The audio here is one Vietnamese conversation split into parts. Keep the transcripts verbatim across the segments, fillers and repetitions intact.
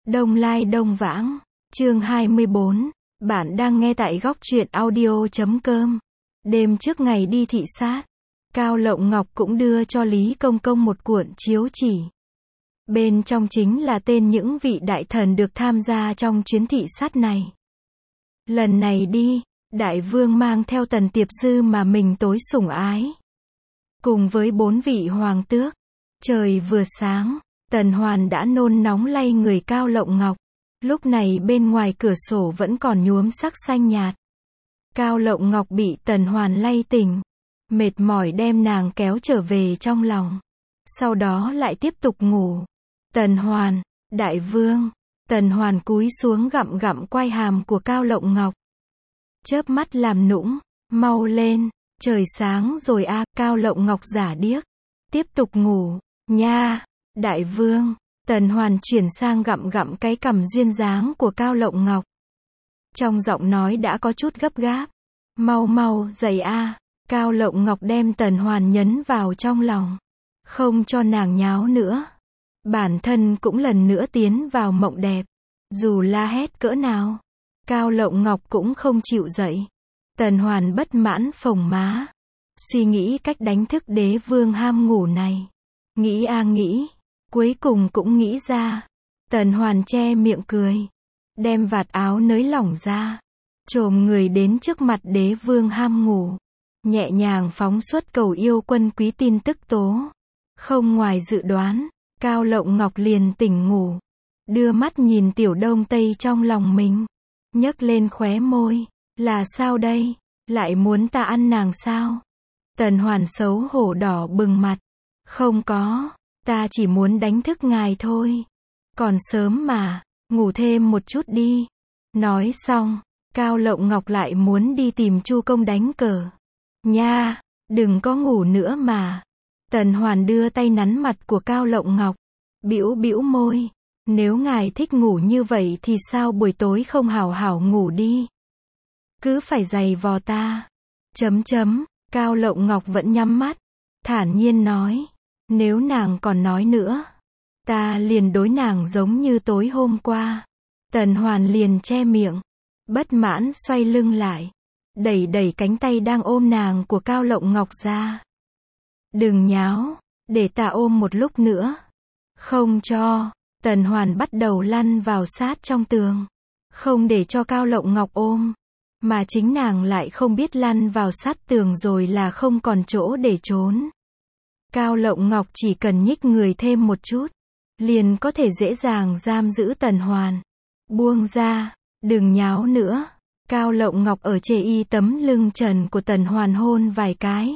Đông Lai Đông Vãng, chương hai mươi bốn, bạn đang nghe tại góc truyện audio chấm com. Đêm trước ngày đi thị sát, Cao Lộng Ngọc cũng đưa cho Lý Công Công một cuộn chiếu chỉ. Bên trong chính là tên những vị đại thần được tham gia trong chuyến thị sát này. Lần này đi, Đại Vương mang theo Tần Tiệp Dư mà mình tối sủng ái. Cùng với bốn vị hoàng tước. Trời vừa sáng, Tần Hoàn đã nôn nóng lay người Cao Lộng Ngọc. Lúc này bên ngoài cửa sổ vẫn còn nhuốm sắc xanh nhạt. Cao Lộng Ngọc bị Tần Hoàn lay tỉnh. Mệt mỏi đem nàng kéo trở về trong lòng. Sau đó lại tiếp tục ngủ. Tần Hoàn, Đại Vương. Tần Hoàn cúi xuống gặm gặm quai hàm của Cao Lộng Ngọc. Chớp mắt làm nũng, mau lên, trời sáng rồi a. Cao Lộng Ngọc giả điếc. Tiếp tục ngủ, nha, Đại Vương. Tần Hoàn chuyển sang gặm gặm cái cằm duyên dáng của Cao Lộng Ngọc. Trong giọng nói đã có chút gấp gáp. Mau mau, dậy a. Cao Lộng Ngọc đem Tần Hoàn nhấn vào trong lòng. Không cho nàng nháo nữa. Bản thân cũng lần nữa tiến vào mộng đẹp. Dù la hét cỡ nào, Cao Lộng Ngọc cũng không chịu dậy. Tần Hoàn bất mãn phồng má. Suy nghĩ cách đánh thức đế vương ham ngủ này. Nghĩ a nghĩ. Cuối cùng cũng nghĩ ra. Tần Hoàn che miệng cười. Đem vạt áo nới lỏng ra. Chồm người đến trước mặt đế vương ham ngủ. Nhẹ nhàng phóng xuất cầu yêu quân quý tin tức tố. Không ngoài dự đoán, Cao Lộng Ngọc liền tỉnh ngủ. Đưa mắt nhìn Tiểu Đông Tây trong lòng mình. Nhấc lên khóe môi. Là sao đây? Lại muốn ta ăn nàng sao? Tần Hoàn xấu hổ đỏ bừng mặt. Không có, ta chỉ muốn đánh thức ngài thôi. Còn sớm mà, ngủ thêm một chút đi. Nói xong, Cao Lộng Ngọc lại muốn đi tìm Chu Công đánh cờ. Nha, đừng có ngủ nữa mà. Tần Hoàn đưa tay nắn mặt của Cao Lộng Ngọc. Bĩu bĩu môi. Nếu ngài thích ngủ như vậy thì sao buổi tối không hảo hảo ngủ đi? Cứ phải giày vò ta. Chấm chấm. Cao Lộng Ngọc vẫn nhắm mắt. Thản nhiên nói. Nếu nàng còn nói nữa, ta liền đối nàng giống như tối hôm qua. Tần Hoàn liền che miệng. Bất mãn xoay lưng lại. Đẩy đẩy cánh tay đang ôm nàng của Cao Lộng Ngọc ra. Đừng nháo. Để ta ôm một lúc nữa. Không cho. Tần Hoàn bắt đầu lăn vào sát trong tường. Không để cho Cao Lộng Ngọc ôm. Mà chính nàng lại không biết lăn vào sát tường rồi là không còn chỗ để trốn. Cao Lộng Ngọc chỉ cần nhích người thêm một chút. Liền có thể dễ dàng giam giữ Tần Hoàn. Buông ra. Đừng nháo nữa. Cao Lộng Ngọc ở chê y tấm lưng trần của Tần Hoàn hôn vài cái.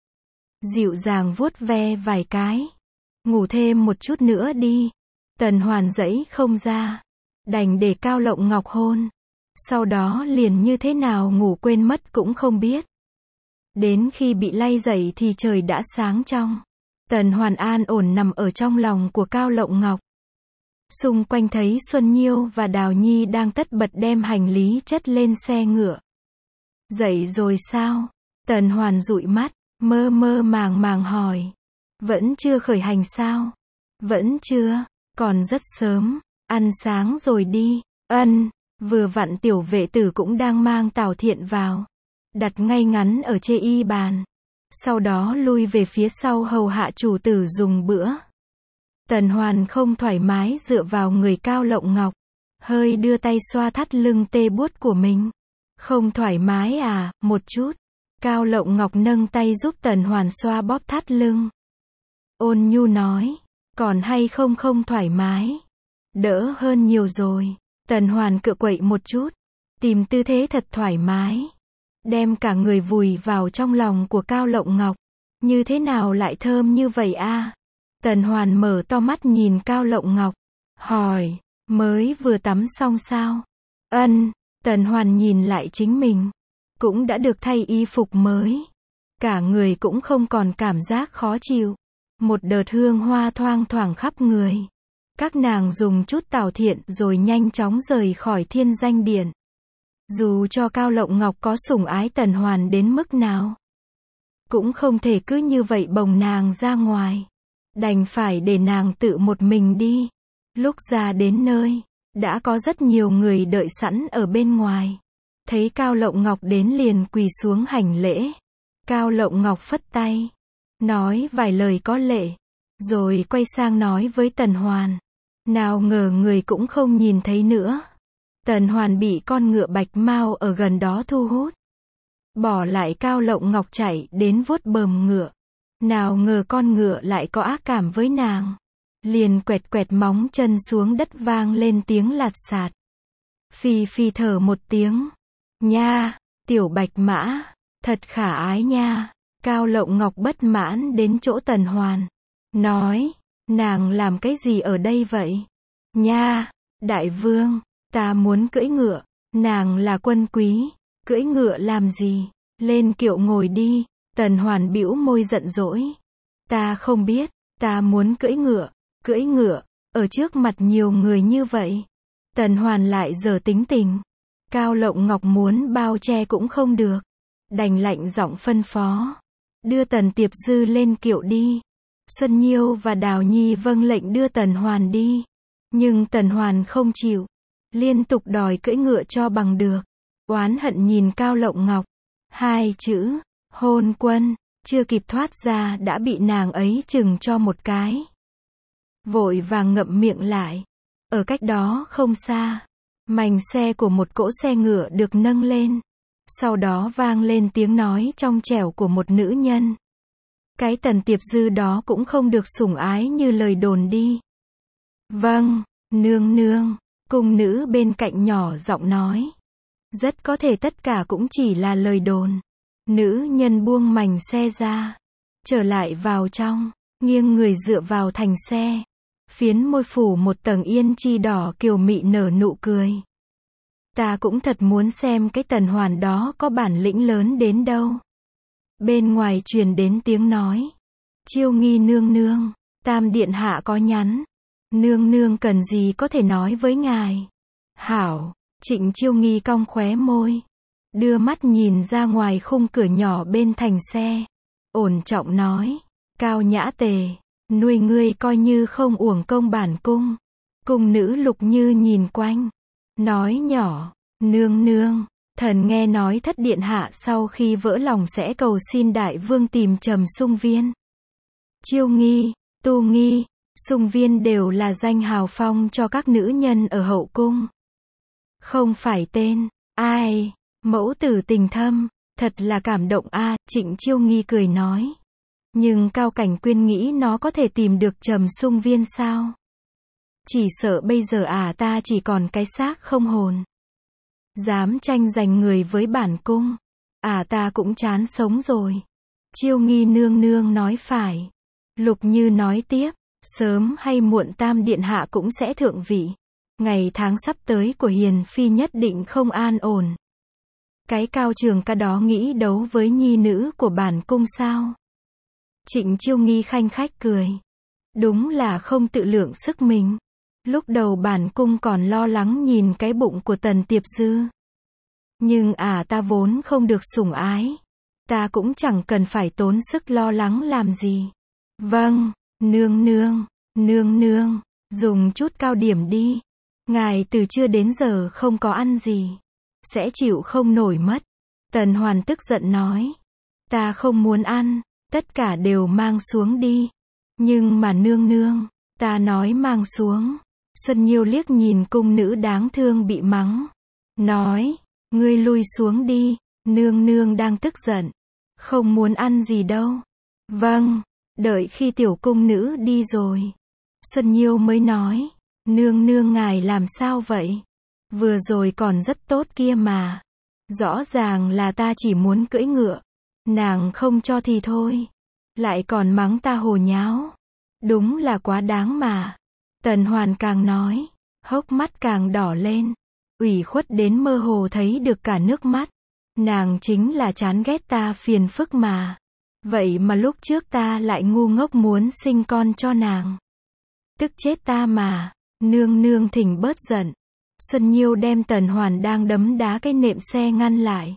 Dịu dàng vuốt ve vài cái. Ngủ thêm một chút nữa đi. Tần Hoàn dãy không ra. Đành để Cao Lộng Ngọc hôn. Sau đó liền như thế nào ngủ quên mất cũng không biết. Đến khi bị lay dậy thì trời đã sáng trong. Tần Hoàn an ổn nằm ở trong lòng của Cao Lộng Ngọc. Xung quanh thấy Xuân Nhiêu và Đào Nhi đang tất bật đem hành lý chất lên xe ngựa. Dậy rồi sao? Tần Hoàn dụi mắt, mơ mơ màng màng hỏi. Vẫn chưa khởi hành sao? Vẫn chưa, còn rất sớm, ăn sáng rồi đi. Ân, vừa vặn tiểu vệ tử cũng đang mang Tào Thiện vào. Đặt ngay ngắn ở chê y bàn. Sau đó lui về phía sau hầu hạ chủ tử dùng bữa. Tần Hoàn không thoải mái dựa vào người Cao Lộng Ngọc. Hơi đưa tay xoa thắt lưng tê buốt của mình. Không thoải mái à, một chút. Cao Lộng Ngọc nâng tay giúp Tần Hoàn xoa bóp thắt lưng. Ôn nhu nói. Còn hay không không thoải mái. Đỡ hơn nhiều rồi. Tần Hoàn cựa quậy một chút. Tìm tư thế thật thoải mái. Đem cả người vùi vào trong lòng của Cao Lộng Ngọc. Như thế nào lại thơm như vậy a? Tần Hoàn mở to mắt nhìn Cao Lộng Ngọc. Hỏi, mới vừa tắm xong sao? Ân, Tần Hoàn nhìn lại chính mình. Cũng đã được thay y phục mới. Cả người cũng không còn cảm giác khó chịu. Một đợt hương hoa thoang thoảng khắp người. Các nàng dùng chút Tào Thiện rồi nhanh chóng rời khỏi Thiên Danh Điện. Dù cho Cao Lộng Ngọc có sủng ái Tần Hoàn đến mức nào, cũng không thể cứ như vậy bồng nàng ra ngoài. Đành phải để nàng tự một mình đi. Lúc ra đến nơi, Đã có rất nhiều người đợi sẵn ở bên ngoài. Thấy Cao Lộng Ngọc đến liền quỳ xuống hành lễ. Cao Lộng Ngọc phất tay, nói vài lời có lệ, rồi quay sang nói với Tần Hoàn. Nào ngờ người cũng không nhìn thấy nữa. Tần Hoàn bị con ngựa bạch mao ở gần đó thu hút. Bỏ lại Cao Lộng Ngọc chạy đến vuốt bờm ngựa. Nào ngờ con ngựa lại có ác cảm với nàng. Liền quẹt quẹt móng chân xuống đất vang lên tiếng lạt sạt. Phi Phi thở một tiếng. Nha, tiểu bạch mã, thật khả ái nha. Cao Lộng Ngọc bất mãn đến chỗ Tần Hoàn. Nói, nàng làm cái gì ở đây vậy? Nha, đại vương, ta muốn cưỡi ngựa. Nàng là quân quý, cưỡi ngựa làm gì? Lên kiệu ngồi đi. Tần Hoàn bĩu môi giận dỗi. Ta không biết, ta muốn cưỡi ngựa. Cưỡi ngựa, ở trước mặt nhiều người như vậy. Tần Hoàn lại giở tính tình. Cao Lộng Ngọc muốn bao che cũng không được. Đành lạnh giọng phân phó. Đưa Tần Tiệp Dư lên kiệu đi. Xuân Nhiêu và Đào Nhi vâng lệnh đưa Tần Hoàn đi. Nhưng Tần Hoàn không chịu. Liên tục đòi cưỡi ngựa cho bằng được. Oán hận nhìn Cao Lộng Ngọc. Hai chữ, hôn quân, chưa kịp thoát ra đã bị nàng ấy chừng cho một cái. Vội vàng ngậm miệng lại. Ở cách đó không xa, mành xe của một cỗ xe ngựa được nâng lên. Sau đó vang lên tiếng nói trong trẻo của một nữ nhân. Cái Tần Tiệp Dư đó cũng không được sủng ái như lời đồn đi. Vâng, nương nương, cung nữ bên cạnh nhỏ giọng nói. Rất có thể tất cả cũng chỉ là lời đồn. Nữ nhân buông mành xe ra, trở lại vào trong, nghiêng người dựa vào thành xe. Phiến môi phủ một tầng yên chi đỏ kiều mị nở nụ cười. Ta cũng thật muốn xem cái Tần Hoàn đó có bản lĩnh lớn đến đâu. Bên ngoài truyền đến tiếng nói. Chiêu Nghi nương nương, Tam điện hạ có nhắn. Nương nương cần gì có thể nói với ngài. Hảo, Trịnh Chiêu Nghi cong khóe môi. Đưa mắt nhìn ra ngoài khung cửa nhỏ bên thành xe. Ổn trọng nói. Cao Nhã Tề, nuôi ngươi coi như không uổng công bản cung. Cung nữ Lục Như nhìn quanh. Nói nhỏ, nương nương, thần nghe nói Thất điện hạ sau khi vỡ lòng sẽ cầu xin đại vương tìm Trầm Sung Viên. Chiêu Nghi, Tu Nghi, Sung Viên đều là danh hào phong cho các nữ nhân ở hậu cung. Không phải tên, ai, mẫu tử tình thâm, thật là cảm động a. Trịnh Chiêu Nghi cười nói. Nhưng Cao Cảnh Quyên nghĩ nó có thể tìm được Trầm Sung Viên sao? Chỉ sợ bây giờ à ta chỉ còn cái xác không hồn. Dám tranh giành người với bản cung. À ta cũng chán sống rồi. Chiêu Nghi nương nương nói phải. Lục Như nói tiếp. Sớm hay muộn Tam điện hạ cũng sẽ thượng vị. Ngày tháng sắp tới của Hiền Phi nhất định không an ổn. Cái Cao Trường Ca đó nghĩ đấu với nhi nữ của bản cung sao? Trịnh Chiêu Nghi khanh khách cười. Đúng là không tự lượng sức mình. Lúc đầu bản cung còn lo lắng nhìn cái bụng của Tần Tiệp Dư. Nhưng à ta vốn không được sủng ái. Ta cũng chẳng cần phải tốn sức lo lắng làm gì. Vâng, nương nương, nương nương, dùng chút cao điểm đi. Ngài từ trưa đến giờ không có ăn gì. Sẽ chịu không nổi mất. Tần Hoàn tức giận nói. Ta không muốn ăn, tất cả đều mang xuống đi. Nhưng mà nương nương, ta nói mang xuống. Xuân Nhiêu liếc nhìn cung nữ đáng thương bị mắng. Nói, ngươi lui xuống đi, nương nương đang tức giận. Không muốn ăn gì đâu. Vâng, đợi khi tiểu cung nữ đi rồi. Xuân Nhiêu mới nói, nương nương ngài làm sao vậy? Vừa rồi còn rất tốt kia mà. Rõ ràng là ta chỉ muốn cưỡi ngựa. Nàng không cho thì thôi. Lại còn mắng ta hồ nháo. Đúng là quá đáng mà. Tần Hoàn càng nói, hốc mắt càng đỏ lên. Ủy khuất đến mơ hồ thấy được cả nước mắt. Nàng chính là chán ghét ta phiền phức mà. Vậy mà lúc trước ta lại ngu ngốc muốn sinh con cho nàng. Tức chết ta mà. Nương nương thỉnh bớt giận. Xuân Nhiêu đem Tần Hoàn đang đấm đá cái nệm xe ngăn lại.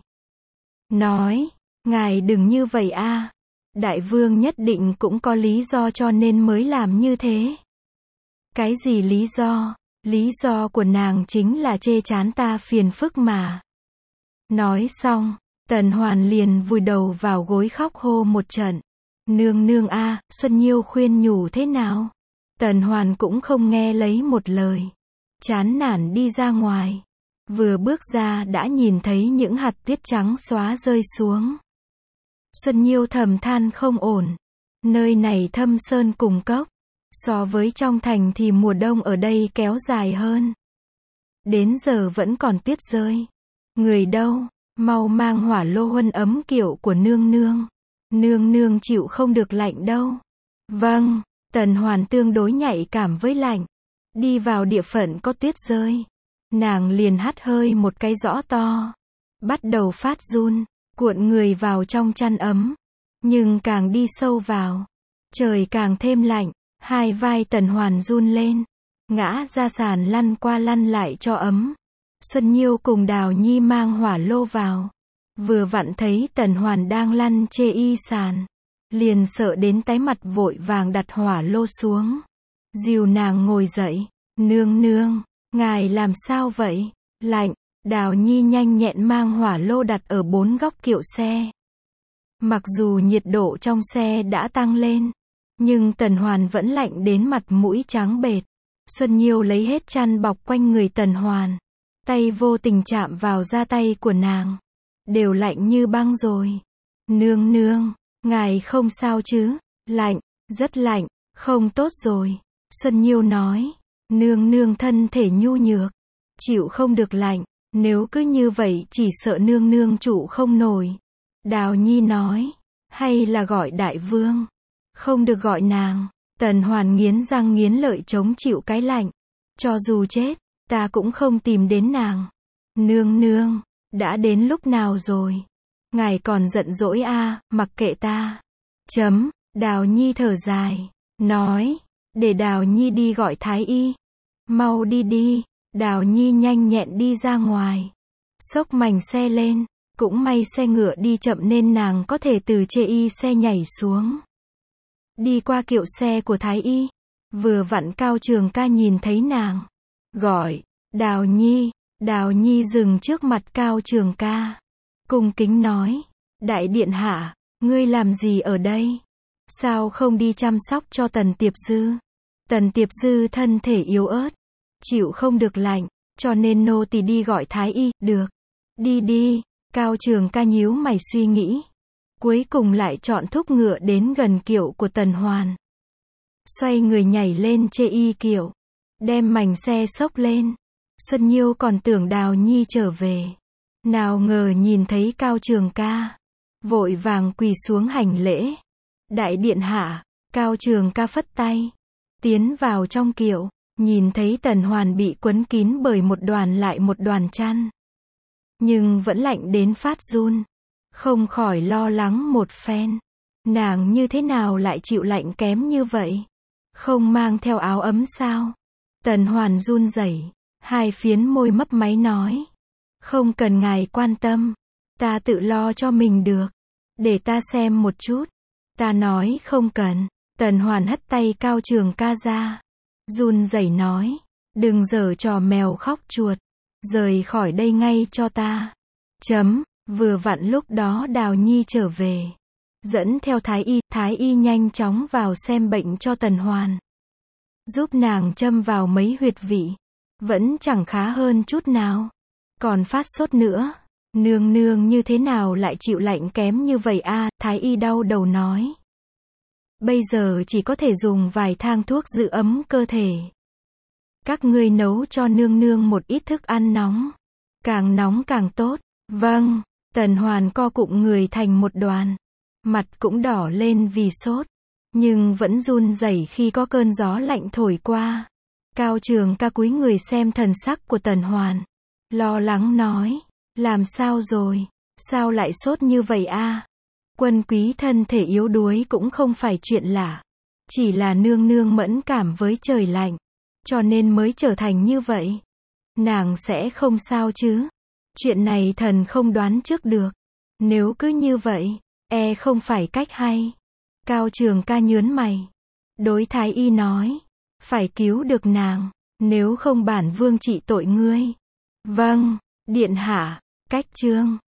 Nói, ngài đừng như vậy a. Đại vương nhất định cũng có lý do cho nên mới làm như thế. Cái gì lý do? Lý do của nàng chính là chê chán ta phiền phức mà. Nói xong, Tần Hoàn liền vùi đầu vào gối khóc hô một trận. Nương nương a, Xuân Nhiêu khuyên nhủ thế nào? Tần Hoàn cũng không nghe lấy một lời. Chán nản đi ra ngoài. Vừa bước ra đã nhìn thấy những hạt tuyết trắng xóa rơi xuống. Xuân Nhiêu thầm than không ổn. Nơi này thâm sơn cùng cốc. So với trong thành thì mùa đông ở đây kéo dài hơn. Đến giờ vẫn còn tuyết rơi. Người đâu? Mau mang hỏa lô huân ấm kiểu của nương nương. Nương nương chịu không được lạnh đâu. Vâng, Tần Hoàn tương đối nhạy cảm với lạnh. Đi vào địa phận có tuyết rơi. Nàng liền hắt hơi một cái rõ to. Bắt đầu phát run, cuộn người vào trong chăn ấm. Nhưng càng đi sâu vào, trời càng thêm lạnh. Hai vai Tần Hoàn run lên. Ngã ra sàn lăn qua lăn lại cho ấm. Xuân Nhiêu cùng Đào Nhi mang hỏa lô vào. Vừa vặn thấy Tần Hoàn đang lăn chê y sàn. Liền sợ đến tái mặt vội vàng đặt hỏa lô xuống. Dìu nàng ngồi dậy. Nương nương, ngài làm sao vậy? Lạnh. Đào Nhi nhanh nhẹn mang hỏa lô đặt ở bốn góc kiệu xe. Mặc dù nhiệt độ trong xe đã tăng lên, nhưng Tần Hoàn vẫn lạnh đến mặt mũi trắng bệch. Xuân Nhiêu lấy hết chăn bọc quanh người Tần Hoàn. Tay vô tình chạm vào da tay của nàng. Đều lạnh như băng rồi. Nương nương, ngài không sao chứ? Lạnh, rất lạnh, không tốt rồi. Xuân Nhiêu nói. Nương nương thân thể nhu nhược, chịu không được lạnh. Nếu cứ như vậy chỉ sợ nương nương trụ không nổi. Đào Nhi nói. Hay là gọi đại vương? Không được gọi nàng. Tần Hoàn nghiến răng nghiến lợi chống chịu cái lạnh. Cho dù chết, ta cũng không tìm đến nàng. Nương nương, đã đến lúc nào rồi? Ngài còn giận dỗi a, à, mặc kệ ta. Chấm, Đào Nhi thở dài, nói, để Đào Nhi đi gọi thái y. Mau đi đi. Đào Nhi nhanh nhẹn đi ra ngoài. Xốc mành xe lên, cũng may xe ngựa đi chậm nên nàng có thể từ chê y xe nhảy xuống. Đi qua kiệu xe của thái y. Vừa vặn Cao Trường Ca nhìn thấy nàng. Gọi, Đào Nhi. Đào Nhi dừng trước mặt Cao Trường Ca. Cung kính nói, đại điện hạ, ngươi làm gì ở đây? Sao không đi chăm sóc cho Tần Tiệp Dư? Tần Tiệp Dư thân thể yếu ớt, chịu không được lạnh, cho nên nô tỳ đi gọi thái y. Được, đi đi. Cao Trường Ca nhíu mày suy nghĩ. Cuối cùng lại chọn thúc ngựa đến gần kiệu của Tần Hoàn. Xoay người nhảy lên chê y kiệu. Đem mành xe xốc lên. Xuân Nhiêu còn tưởng Đào Nhi trở về. Nào ngờ nhìn thấy Cao Trường Ca. Vội vàng quỳ xuống hành lễ. Đại điện hạ. Cao Trường Ca phất tay. Tiến vào trong kiệu. Nhìn thấy Tần Hoàn bị quấn kín bởi một đoàn lại một đoàn chăn. Nhưng vẫn lạnh đến phát run. Không khỏi lo lắng một phen. Nàng như thế nào lại chịu lạnh kém như vậy? Không mang theo áo ấm sao? Tần Hoàn run rẩy, hai phiến môi mấp máy nói. Không cần ngài quan tâm. Ta tự lo cho mình được. Để ta xem một chút. Ta nói không cần. Tần Hoàn hất tay Cao Trường Ca ra. Run rẩy nói. Đừng giở trò mèo khóc chuột. Rời khỏi đây ngay cho ta. Chấm. Vừa vặn lúc đó Đào Nhi trở về. Dẫn theo thái y. Thái y nhanh chóng vào xem bệnh cho Tần Hoàn. Giúp nàng châm vào mấy huyệt vị. Vẫn chẳng khá hơn chút nào. Còn phát sốt nữa. Nương nương như thế nào lại chịu lạnh kém như vậy a? À, thái y đau đầu nói. Bây giờ chỉ có thể dùng vài thang thuốc giữ ấm cơ thể. Các ngươi nấu cho nương nương một ít thức ăn nóng. Càng nóng càng tốt. Vâng. Tần Hoàn co cụm người thành một đoàn. Mặt cũng đỏ lên vì sốt. Nhưng vẫn run rẩy khi có cơn gió lạnh thổi qua. Cao Trường Ca cúi người xem thần sắc của Tần Hoàn. Lo lắng nói. Làm sao rồi? Sao lại sốt như vậy a? À? Quân quý thân thể yếu đuối cũng không phải chuyện lạ. Chỉ là nương nương mẫn cảm với trời lạnh. Cho nên mới trở thành như vậy. Nàng sẽ không sao chứ? Chuyện này thần không đoán trước được. Nếu cứ như vậy, e không phải cách hay. Cao Trường Ca nhớn mày. Đối thái y nói. Phải cứu được nàng. Nếu không bản vương trị tội ngươi. Vâng, điện hạ. Cách chương